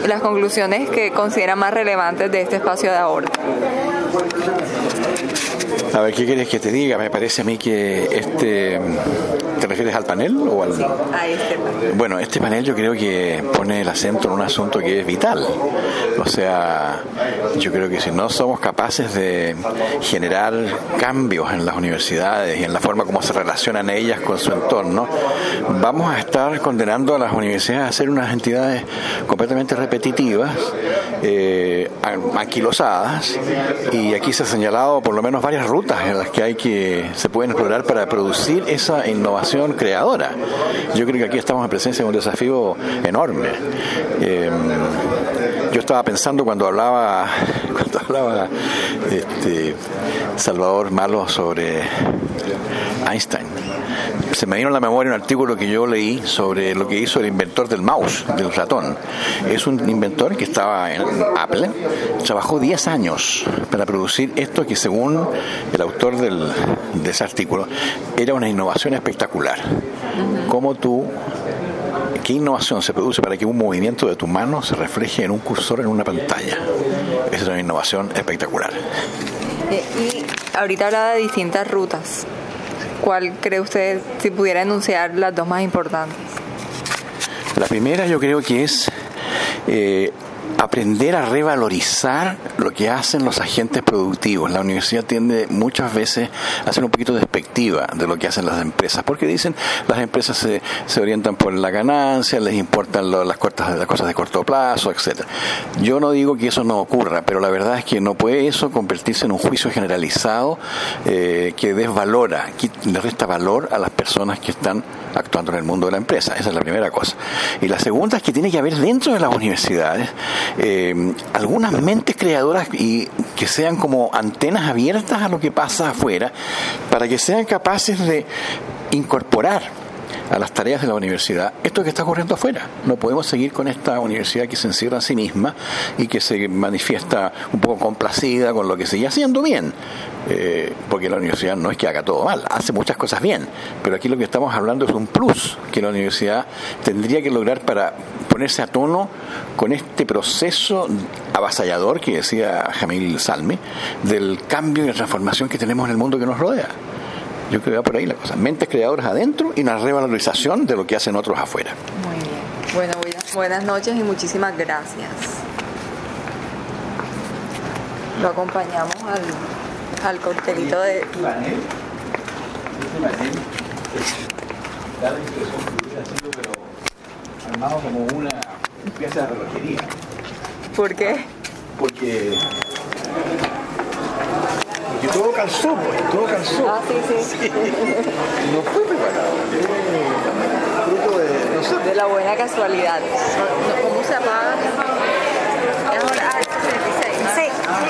las conclusiones que considera más relevantes de este espacio de ahorro. A ver, ¿qué quieres que te diga? Me parece a mí que ¿te refieres al panel o al...? Sí, a este panel. Bueno, este panel yo creo que pone el acento en un asunto que es vital. O sea, yo creo que si no somos capaces de generar cambios en las universidades y en la forma como se relacionan ellas con su entorno, vamos a estar condenando a las universidades a ser unas entidades completamente repetitivas, anquilosadas, y aquí se ha señalado por lo menos varias rutas en las que se pueden explorar para producir esa innovación creadora. Yo creo que aquí estamos en presencia de un desafío enorme. Yo estaba pensando cuando hablaba Salvador Malo sobre Einstein. Se me vino a la memoria un artículo que yo leí sobre lo que hizo el inventor del mouse, del ratón. Es un inventor que estaba en Apple, trabajó 10 años para producir esto que, según el autor de ese artículo, era una innovación espectacular. ¿Qué innovación se produce para que un movimiento de tu mano se refleje en un cursor en una pantalla? Esa es una innovación espectacular. Y ahorita hablaba de distintas rutas. ¿Cuál cree usted, si pudiera enunciar las dos más importantes? La primera yo creo que es aprender a revalorizar lo que hacen los agentes productivos. La universidad tiende muchas veces a ser un poquito despectiva de lo que hacen las empresas, porque dicen las empresas se orientan por la ganancia, les importan las cosas de corto plazo, etcétera. Yo no digo que eso no ocurra, pero la verdad es que no puede eso convertirse en un juicio generalizado que desvalora, que le resta valor a las personas que están actuando en el mundo de la empresa. Esa es la primera cosa. Y la segunda es que tiene que haber dentro de las universidades algunas mentes creadoras y que sean como antenas abiertas a lo que pasa afuera, para que sean capaces de incorporar a las tareas de la universidad esto que está ocurriendo afuera. No podemos seguir con esta universidad que se encierra en sí misma y que se manifiesta un poco complacida con lo que sigue haciendo bien, porque la universidad no es que haga todo mal, hace muchas cosas bien, pero aquí lo que estamos hablando es un plus que la universidad tendría que lograr para ponerse a tono con este proceso avasallador que decía Jamil Salmi, del cambio y la transformación que tenemos en el mundo que nos rodea. Yo creo que va por ahí la cosa. Mentes creadoras adentro y una revalorización de lo que hacen otros afuera. Muy bien. Bueno, buenas noches y muchísimas gracias. Lo acompañamos al coctelito de... Este panel da la impresión que hubiera sido, pero armado como una pieza de relojería. ¿Por qué? Porque todo calzó, pues, todo calzó. Ah, sí. No fue preparado. Fruto de, no sé. De la buena casualidad. ¿Cómo se apaga? Es ahora,